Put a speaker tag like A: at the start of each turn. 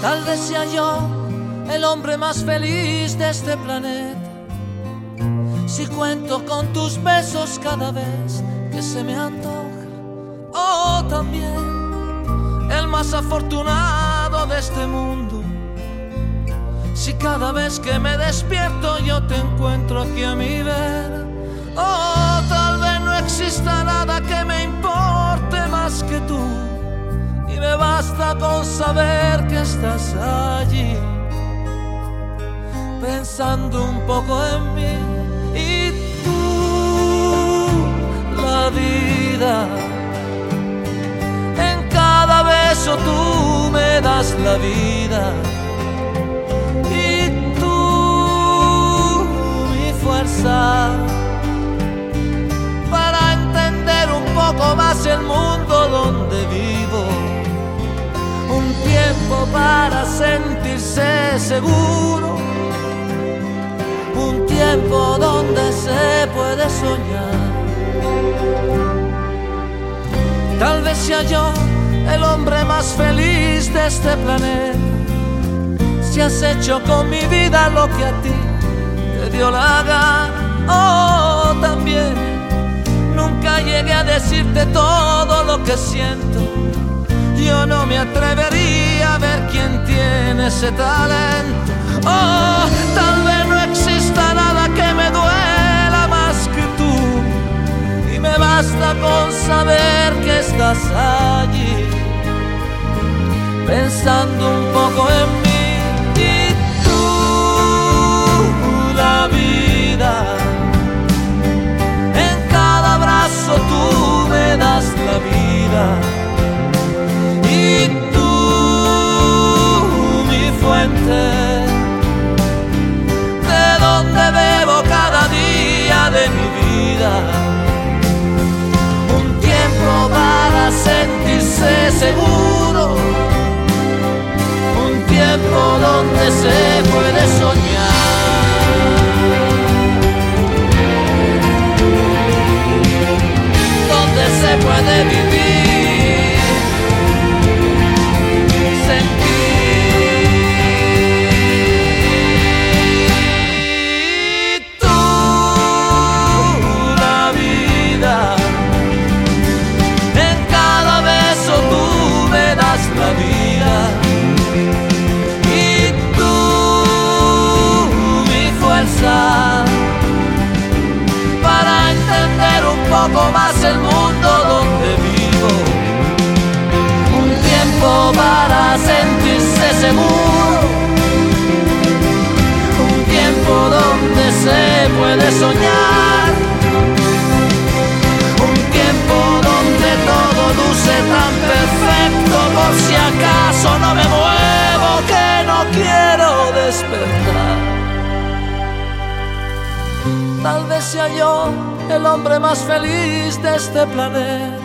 A: Tal vez sea yo el hombre más feliz de este planeta, si cuento con tus besos cada vez que se me antoja. Oh, también el más afortunado de este mundo, si cada vez que me despierto yo te encuentro aquí a mi vera. Oh, tal vez no exista nada que me importe más que tú, y me basta con saber que estás allí, pensando un poco en mí. Y tú, la vida, en cada beso tú me das la vida. Y tú, mi fuerza, para entender un poco más el mundo donde vivo. Un tiempo para sentirse seguro, un tiempo donde se puede soñar. Tal vez sea yo el hombre más feliz de este planeta, si has hecho con mi vida lo que a ti te dio la gana. Oh, también nunca llegué a decirte todo lo que siento. Yo no me atrevería a ver quién tiene ese talento. Oh, tal vez no exista nada que me duela más que tú, y me basta con saber que estás allí, pensando un poco en mí. Y tú, la vida, en cada abrazo tú me das la vida. Y tú, mi fuente, de donde bebo cada día de mi vida. Un tiempo para sentirse seguro, un tiempo donde se puede soñar, donde se puede vivir. Para entender un poco más el mundo donde vivo, un tiempo para sentirse seguro, un tiempo donde se puede soñar, un tiempo donde todo luce tan perfecto. Por si acaso no me muevo, que no quiero despertar. Tal vez sea yo el hombre más feliz de este planeta,